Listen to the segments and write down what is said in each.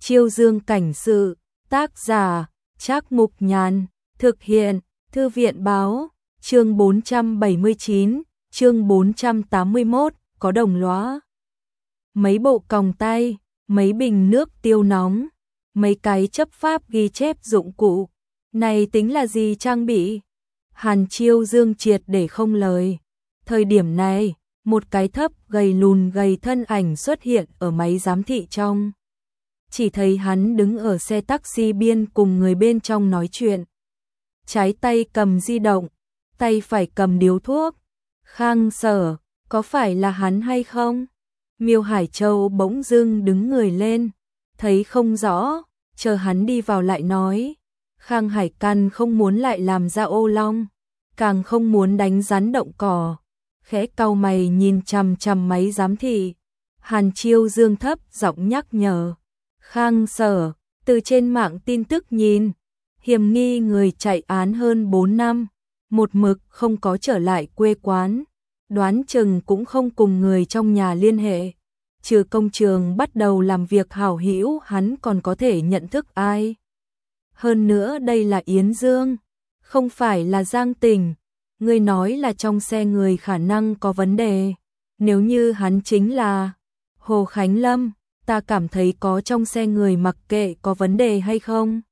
Chiêu Dương cảnh sự, tác giả, Trác Mục Nhàn, thực hiện, Thư viện báo, chương 479, chương 481, có đồng lóa. Mấy bộ còng tay, mấy bình nước tiêu nóng, mấy cái chấp pháp ghi chép dụng cụ, này tính là gì trang bị? Hàn Chiêu Dương triệt để không lời. Thời điểm này, một cái thấp gầy lùn gầy thân ảnh xuất hiện ở máy giám thị trong. Chỉ thấy hắn đứng ở xe taxi biên cùng người bên trong nói chuyện. Trái tay cầm di động, tay phải cầm điếu thuốc. Khang Sở, có phải là hắn hay không? Miêu Hải Châu bỗng dưng đứng người lên, thấy không rõ, chờ hắn đi vào lại nói. Khang Hải Căn không muốn lại làm ra ô long, càng không muốn đánh rắn động cỏ. Khẽ cau mày nhìn chằm chằm máy giám thị. Hàn Chiêu Dương thấp giọng nhắc nhở. Khang Sở, từ trên mạng tin tức nhìn, hiểm nghi người chạy án hơn 4 năm, một mực không có trở lại quê quán, đoán chừng cũng không cùng người trong nhà liên hệ. Trừ công trường bắt đầu làm việc hảo hữu, hắn còn có thể nhận thức ai. Hơn nữa đây là Yến Dương, không phải là Giang Tình. Người nói là trong xe người khả năng có vấn đề. Nếu như hắn chính là Hồ Khánh Lâm, ta cảm thấy có trong xe người mặc kệ có vấn đề hay không.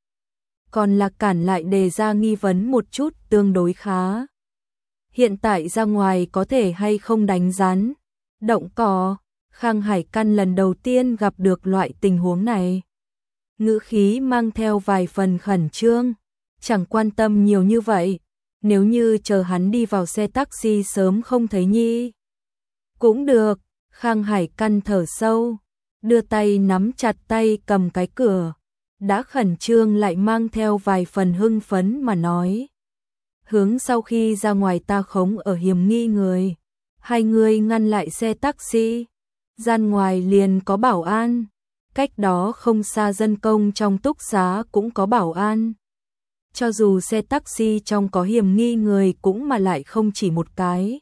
Còn là cản lại đề ra nghi vấn một chút tương đối khá. Hiện tại ra ngoài có thể hay không đánh rắn, động cỏ. Khang Hải Căn lần đầu tiên gặp được loại tình huống này. Ngữ khí mang theo vài phần khẩn trương, chẳng quan tâm nhiều như vậy. Nếu như chờ hắn đi vào xe taxi sớm không thấy nhi. Cũng được, Khang Hải Căn thở sâu, đưa tay nắm chặt tay cầm cái cửa, đã khẩn trương lại mang theo vài phần hưng phấn mà nói. Hướng sau khi ra ngoài ta khống ở hiểm nghi người, hai người ngăn lại xe taxi, gian ngoài liền có bảo an, cách đó không xa dân công trong túc xá cũng có bảo an. Cho dù xe taxi trong có hiểm nghi người cũng mà lại không chỉ một cái.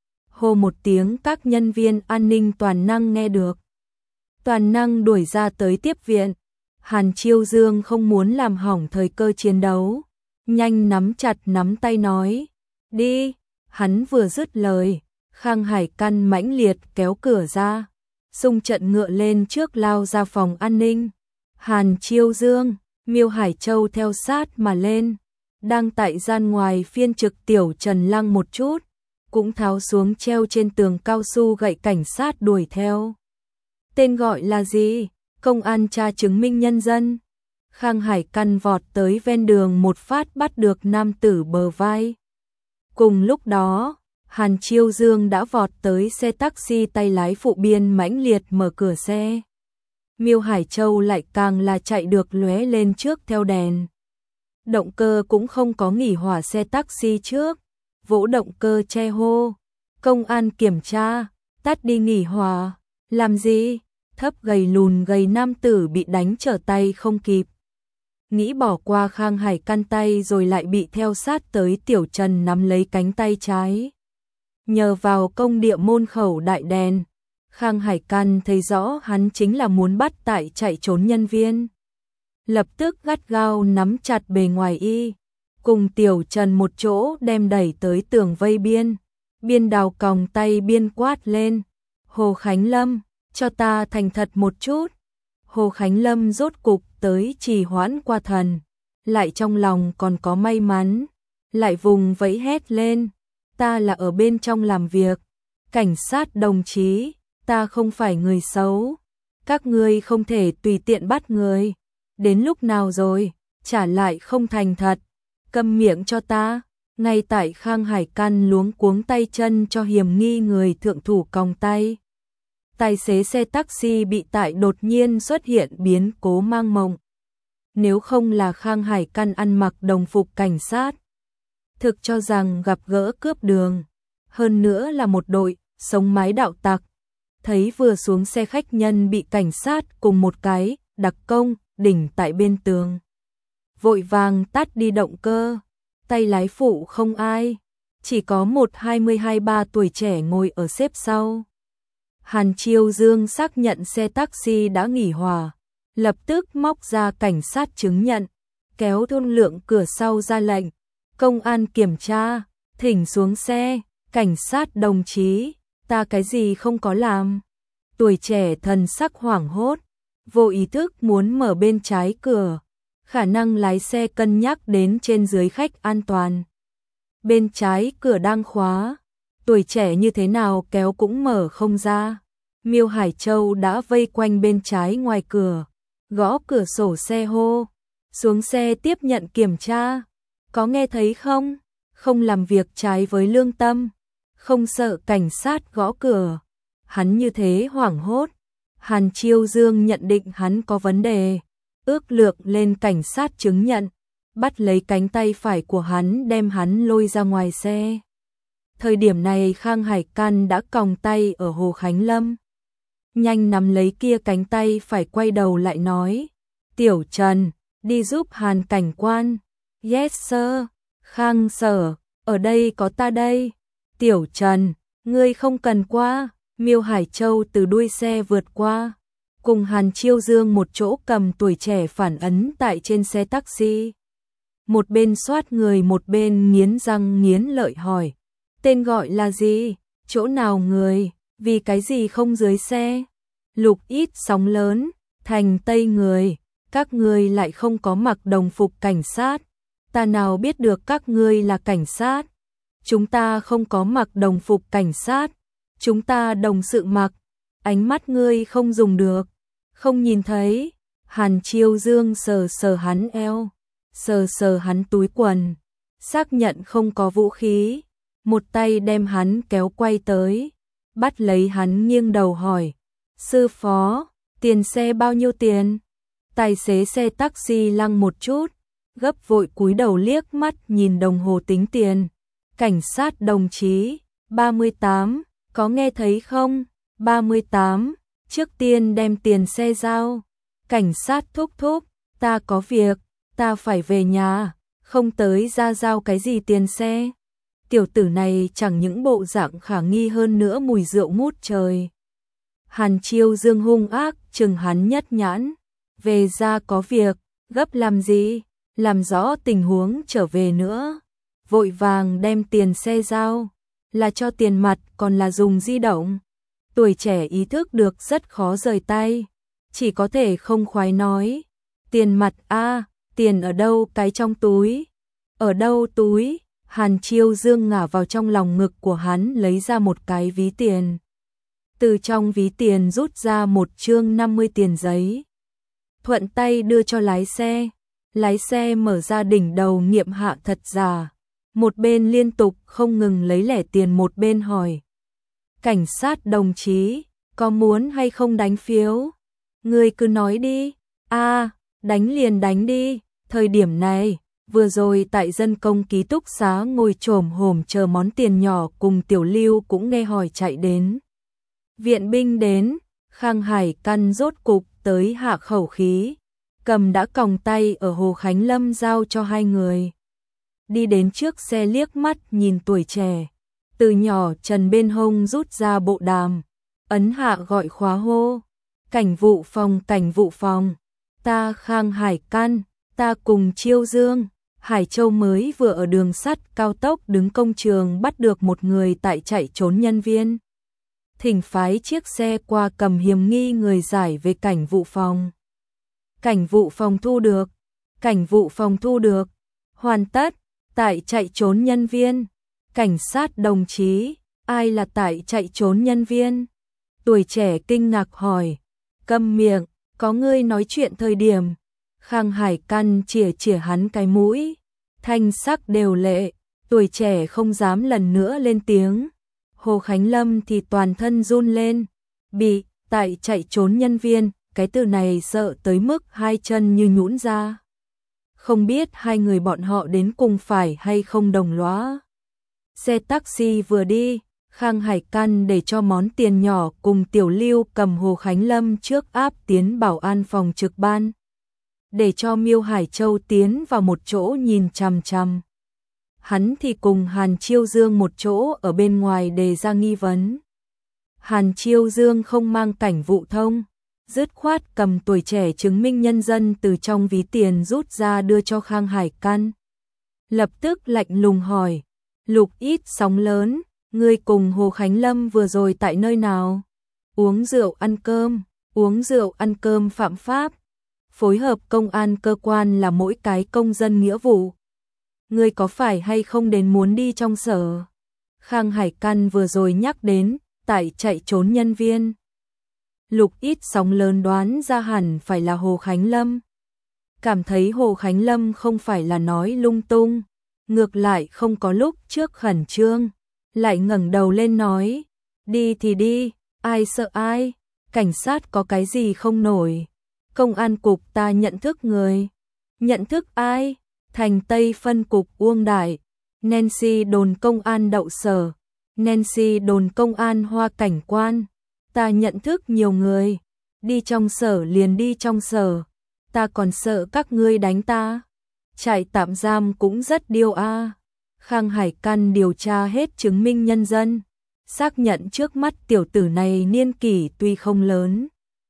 Hô một tiếng các nhân viên an ninh toàn năng nghe được. Toàn năng đuổi ra tới tiếp viện. Hàn Chiêu Dương không muốn làm hỏng thời cơ chiến đấu. Nhanh nắm chặt nắm tay nói. Đi, hắn vừa dứt lời. Khang Hải Căn mãnh liệt kéo cửa ra. Xung trận ngựa lên trước lao ra phòng an ninh. Hàn Chiêu Dương, Miêu Hải Châu theo sát mà lên. Đang tại gian ngoài phiên trực Tiểu Trần Lăng một chút. Cũng tháo xuống treo trên tường cao su gậy cảnh sát đuổi theo. Tên gọi là gì? Công an tra chứng minh nhân dân. Khang Hải Căn vọt tới ven đường một phát bắt được nam tử bờ vai. Cùng lúc đó, Hàn Chiêu Dương đã vọt tới xe taxi tay lái phụ biên mãnh liệt mở cửa xe. Miêu Hải Châu lại càng là chạy được lóe lên trước theo đèn. Động cơ cũng không có nghỉ hỏa xe taxi trước. Vỗ động cơ che hô. Công an kiểm tra, tắt đi nghỉ hỏa. Làm gì? Thấp gầy lùn gầy nam tử bị đánh trở tay không kịp. Nghĩ bỏ qua Khang Hải Căn tay rồi lại bị theo sát tới Tiểu Trần nắm lấy cánh tay trái. Nhờ vào công địa môn khẩu đại đèn, Khang Hải Căn thấy rõ hắn chính là muốn bắt tại chạy trốn nhân viên. Lập tức gắt gao nắm chặt bề ngoài y, cùng Tiểu Trần một chỗ đem đẩy tới tường vây biên. Biên đào còng tay biên quát lên. Hồ Khánh Lâm, cho ta thành thật một chút. Hồ Khánh Lâm rốt cục tới trì hoãn qua thần. Lại trong lòng còn có may mắn. Lại vùng vẫy hét lên. Ta là ở bên trong làm việc. Cảnh sát đồng chí, ta không phải người xấu. Các ngươi không thể tùy tiện bắt người. Đến lúc nào rồi, trả lại không thành thật. Câm miệng cho ta. Ngay tại Khang Hải Căn luống cuống tay chân cho hiểm nghi người thượng thủ còng tay. Tài xế xe taxi bị tại đột nhiên xuất hiện biến cố mang mộng. Nếu không là Khang Hải Căn ăn mặc đồng phục cảnh sát, thực cho rằng gặp gỡ cướp đường. Hơn nữa là một đội sống mái đạo tặc. Thấy vừa xuống xe khách nhân bị cảnh sát cùng một cái đặc công đỉnh tại bên tường. Vội vàng tắt đi động cơ. Tay lái phụ không ai. Chỉ có một 22-23 tuổi trẻ ngồi ở xếp sau. Hàn Chiêu Dương xác nhận xe taxi đã nghỉ hỏa. lập tức móc ra cảnh sát chứng nhận, kéo thương lượng cửa sau ra lệnh. Công an kiểm tra, thỉnh xuống xe, cảnh sát đồng chí, ta cái gì không có làm. Tuổi trẻ thần sắc hoảng hốt, vô ý thức muốn mở bên trái cửa, khả năng lái xe cân nhắc đến trên dưới khách an toàn. Bên trái cửa đang khóa, tuổi trẻ như thế nào kéo cũng mở không ra. Miêu Hải Châu đã vây quanh bên trái ngoài cửa, gõ cửa sổ xe hô, xuống xe tiếp nhận kiểm tra. Có nghe thấy không? Không làm việc trái với lương tâm, không sợ cảnh sát gõ cửa. Hắn như thế hoảng hốt, Hàn Chiêu Dương nhận định hắn có vấn đề, ước lượng lên cảnh sát chứng nhận, bắt lấy cánh tay phải của hắn đem hắn lôi ra ngoài xe. Thời điểm này Khang Hải Căn đã còng tay ở Hồ Khánh Lâm. Nhanh nắm lấy kia cánh tay phải, quay đầu lại nói, Tiểu Trần, đi giúp Hàn cảnh quan. Yes sir. Khang sở, ở đây có ta đây. Tiểu Trần, ngươi không cần qua. Miêu Hải Châu từ đuôi xe vượt qua, cùng Hàn Chiêu Dương một chỗ cầm tuổi trẻ phản ấn tại trên xe taxi. Một bên soát người một bên nghiến răng nghiến lợi hỏi, tên gọi là gì, chỗ nào người, vì cái gì không dưới xe. Lục ít sóng lớn, thành Tây người, các ngươi lại không có mặc đồng phục cảnh sát, ta nào biết được các ngươi là cảnh sát. Chúng ta không có mặc đồng phục cảnh sát, chúng ta đồng sự mặc, ánh mắt ngươi không dùng được, không nhìn thấy. Hàn Chiêu Dương sờ sờ hắn eo, sờ sờ hắn túi quần, xác nhận không có vũ khí, một tay đem hắn kéo quay tới, bắt lấy hắn nghiêng đầu hỏi, sư phó, tiền xe bao nhiêu tiền? Tài xế xe taxi lăng một chút, gấp vội cúi đầu liếc mắt nhìn đồng hồ tính tiền. Cảnh sát đồng chí, 38, có nghe thấy không? 38, trước tiên đem tiền xe giao. Cảnh sát thúc thúc, ta có việc, ta phải về nhà, không tới ra giao cái gì tiền xe. Tiểu tử này chẳng những bộ dạng khả nghi hơn nữa mùi rượu ngút trời. Hàn Chiêu Dương hung ác chừng hắn nhất nhãn, về ra có việc, gấp làm gì, làm rõ tình huống trở về nữa. Vội vàng đem tiền xe giao, là cho tiền mặt còn là dùng di động. Tuổi trẻ ý thức được rất khó rời tay, chỉ có thể không khoái nói, tiền mặt a, tiền ở đâu? Cái trong túi. Ở đâu túi? Hàn Chiêu Dương ngả vào trong lòng ngực của hắn lấy ra một cái ví tiền. Từ trong ví tiền rút ra một chương 50 tiền giấy. Thuận tay đưa cho lái xe. Lái xe mở ra đỉnh đầu nghiệm hạ thật giả. Một bên liên tục không ngừng lấy lẻ tiền, một bên hỏi, cảnh sát đồng chí, có muốn hay không đánh phiếu? Ngươi cứ nói đi. Đánh liền đánh đi. Thời điểm này, vừa rồi tại dân công ký túc xá ngồi chồm hổm chờ món tiền nhỏ cùng Tiểu Lưu cũng nghe hỏi chạy đến. Viện binh đến, Khang Hải Căn rốt cục tới hạ khẩu khí, cầm đã còng tay ở Hồ Khánh Lâm giao cho hai người. Đi đến trước xe liếc mắt nhìn tuổi trẻ, từ nhỏ trần bên hông rút ra bộ đàm, ấn hạ gọi khóa hô, cảnh vụ phòng, ta Khang Hải Căn, ta cùng Chiêu Dương. Hải Châu mới vừa ở đường sắt cao tốc đứng công trường bắt được một người tại chạy trốn nhân viên. Thỉnh phái chiếc xe qua cầm hiểm nghi người giải về cảnh vụ phòng. Cảnh vụ phòng thu được. Cảnh vụ phòng thu được. Hoàn tất. Tại chạy trốn nhân viên. Cảnh sát đồng chí, ai là tại chạy trốn nhân viên? Tuổi trẻ kinh ngạc hỏi. Câm miệng, có ngươi nói chuyện thời điểm. Khang Hải Căn chỉa hắn cái mũi, thanh sắc đều lệ, tuổi trẻ không dám lần nữa lên tiếng. Hồ Khánh Lâm thì toàn thân run lên, bị tại chạy trốn nhân viên, cái từ này sợ tới mức hai chân như nhũn ra. Không biết hai người bọn họ đến cùng phải hay không đồng lõa. Xe taxi vừa đi, Khang Hải Căn để cho món tiền nhỏ cùng Tiểu Lưu cầm Hồ Khánh Lâm trước áp tiến bảo an phòng trực ban, để cho Miêu Hải Châu tiến vào một chỗ nhìn chằm chằm. Hắn thì cùng Hàn Chiêu Dương một chỗ ở bên ngoài đề ra nghi vấn. Hàn Chiêu Dương không mang cảnh vụ thông, dứt khoát cầm tuổi trẻ chứng minh nhân dân từ trong ví tiền rút ra đưa cho Khang Hải Căn. Lập tức lạnh lùng hỏi, Lục Ít Sóng Lớn, ngươi cùng Hồ Khánh Lâm vừa rồi tại nơi nào? Uống rượu ăn cơm phạm pháp. Phối hợp công an cơ quan là mỗi cái công dân nghĩa vụ. Ngươi có phải hay không đến muốn đi trong sở? Khang Hải Căn vừa rồi nhắc đến, tại chạy trốn nhân viên. Lục Ít Sóng Lớn đoán ra hẳn phải là Hồ Khánh Lâm. Cảm thấy Hồ Khánh Lâm không phải là nói lung tung, ngược lại không có lúc trước khẩn trương, lại ngẩng đầu lên nói, đi thì đi, ai sợ ai, cảnh sát có cái gì không nổi. Công an cục ta nhận thức người. Nhận thức ai? Thành Tây phân cục Uông Đại, Nancy đồn công an Đậu Sở, Nancy đồn công an Hoa Cảnh Quan. Ta nhận thức nhiều người, đi trong sở liền đi trong sở, ta còn sợ các ngươi đánh ta. Trại tạm giam cũng rất điêu a. Khang Hải Căn điều tra hết chứng minh nhân dân, xác nhận trước mắt tiểu tử này niên kỷ tuy không lớn,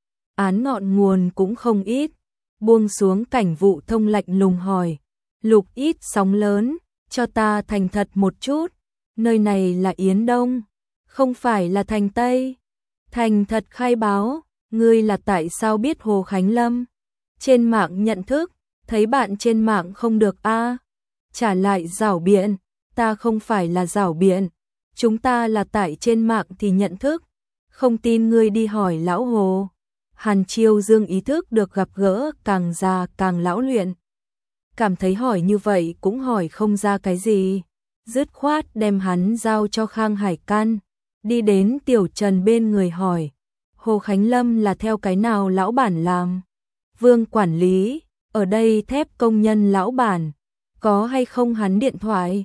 án ngọn nguồn cũng không ít, buông xuống cảnh vụ thông lạnh lùng hỏi, Lục Ít Sóng Lớn, cho ta thành thật một chút, nơi này là Yến Đông, không phải là Thành Tây. Thành thật khai báo, ngươi là tại sao biết Hồ Khánh Lâm? Trên mạng nhận thức, thấy bạn trên mạng không được a. Trả lại giảo biện, ta không phải là giảo biện, chúng ta là tại trên mạng thì nhận thức, không tin ngươi đi hỏi lão Hồ. Hàn Chiêu Dương ý thức được gặp gỡ càng già càng lão luyện. Cảm thấy hỏi như vậy cũng hỏi không ra cái gì, dứt khoát đem hắn giao cho Khang Hải Căn, đi đến Tiểu Trần bên người hỏi, Hồ Khánh Lâm là theo cái nào lão bản làm? Vương quản lý, ở đây thép công nhân lão bản, có hay không hắn điện thoại?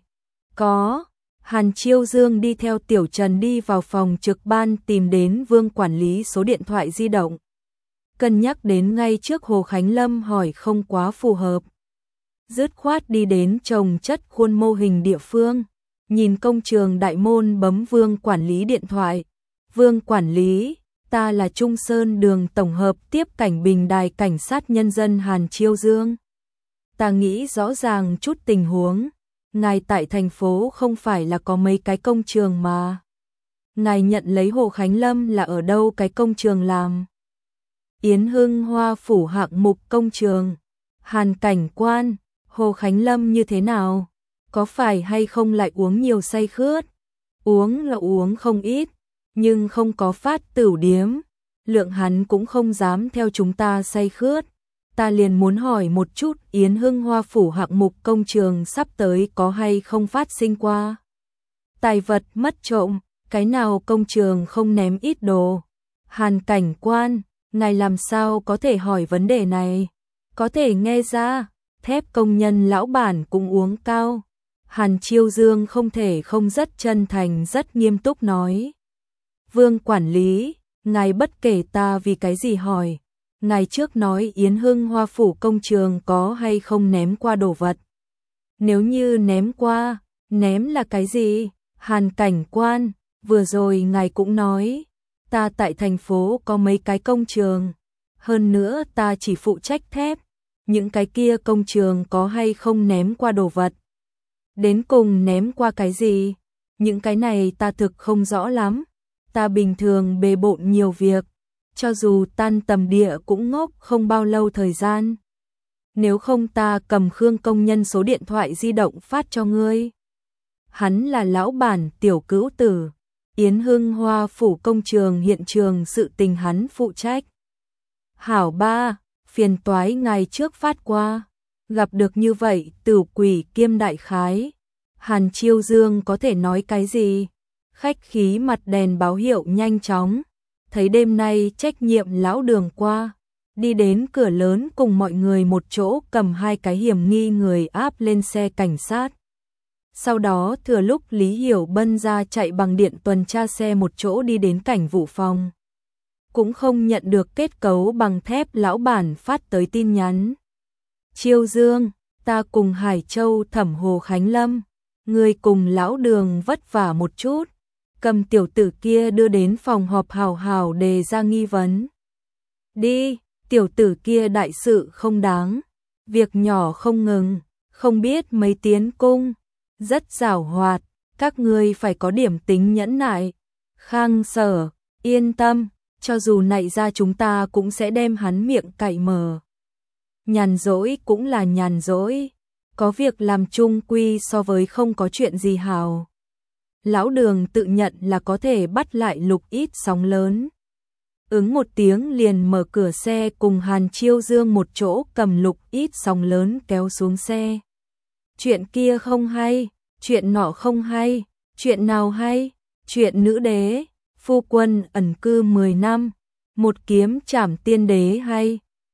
Có. Hàn Chiêu Dương đi theo Tiểu Trần đi vào phòng trực ban tìm đến Vương quản lý số điện thoại di động. Cân nhắc đến ngay trước Hồ Khánh Lâm hỏi không quá phù hợp, dứt khoát đi đến trồng chất khuôn mô hình địa phương, nhìn công trường đại môn bấm Vương quản lý điện thoại. Vương quản lý, ta là Trung Sơn đường tổng hợp tiếp cảnh Bình Đài cảnh sát nhân dân Hàn Chiêu Dương. Ta nghĩ rõ ràng chút tình huống, ngài tại thành phố không phải là có mấy cái công trường mà. Ngài nhận lấy Hồ Khánh Lâm là ở đâu cái công trường làm? Yến Hưng Hoa phủ hạng mục công trường. Hàn Cảnh Quan, Hồ Khánh Lâm như thế nào? Có phải hay không lại uống nhiều say khướt? Uống là uống không ít, nhưng không có phát tửu điếm. Lượng hắn cũng không dám theo chúng ta say khướt. Ta liền muốn hỏi một chút Yến Hưng Hoa phủ hạng mục công trường sắp tới có hay không phát sinh qua tài vật mất trộm, cái nào công trường không ném ít đồ? Hàn Cảnh Quan, ngài làm sao có thể hỏi vấn đề này? Có thể nghe ra, thép công nhân lão bản cũng uống cao. Hàn Chiêu Dương không thể không rất chân thành rất nghiêm túc nói. Vương quản lý, ngài bất kể ta vì cái gì hỏi. Ngài trước nói Yến Hưng Hoa phủ công trường có hay không ném qua đồ vật. Nếu như ném qua, ném là cái gì? Hàn Cảnh Quan, vừa rồi ngài cũng nói, ta tại thành phố có mấy cái công trường, hơn nữa ta chỉ phụ trách thép, những cái kia công trường có hay không ném qua đồ vật. Đến cùng ném qua cái gì? Những cái này ta thực không rõ lắm, ta bình thường bề bộn nhiều việc, cho dù tan tầm địa cũng ngốc không bao lâu thời gian. Nếu không ta cầm Khương công nhân số điện thoại di động phát cho ngươi. Hắn là lão bản Tiểu Cữu Tử, Yến Hưng Hoa phủ công trường hiện trường sự tình hắn phụ trách. Hảo ba, phiền toái ngày trước phát qua, gặp được như vậy Tửu Quỷ kiêm đại khái. Hàn Chiêu Dương có thể nói cái gì? Khách khí mặt đèn báo hiệu nhanh chóng. Thấy đêm nay trách nhiệm lão Đường qua, đi đến cửa lớn cùng mọi người một chỗ cầm hai cái hiểm nghi người áp lên xe cảnh sát. Sau đó thừa lúc Lý Hiểu Bân ra chạy bằng điện tuần tra xe một chỗ đi đến cảnh vụ phòng. Cũng không nhận được kết cấu bằng thép lão bản phát tới tin nhắn. Chiêu Dương, ta cùng Hải Châu thẩm Hồ Khánh Lâm, người cùng lão Đường vất vả một chút. Cầm tiểu tử kia đưa đến phòng họp hào hào đề ra nghi vấn. Đi, tiểu tử kia đại sự không đáng, việc nhỏ không ngừng, không biết mấy tiến cung, rất giảo hoạt, các ngươi phải có điểm tính nhẫn nại. Khang Sở, yên tâm, cho dù nạy ra chúng ta cũng sẽ đem hắn miệng cạy mở. Nhàn rỗi cũng là nhàn rỗi, có việc làm chung quy so với không có chuyện gì hào. Lão Đường tự nhận là có thể bắt lại Lục Ít sóng lớn. Ứng một tiếng liền mở cửa xe cùng Hàn Chiêu Dương một chỗ cầm Lục Ít sóng lớn kéo xuống xe. Chuyện kia không hay, chuyện nọ không hay, chuyện nào hay, chuyện nữ đế, phu quân ẩn cư 10 năm, một kiếm trảm tiên đế hay,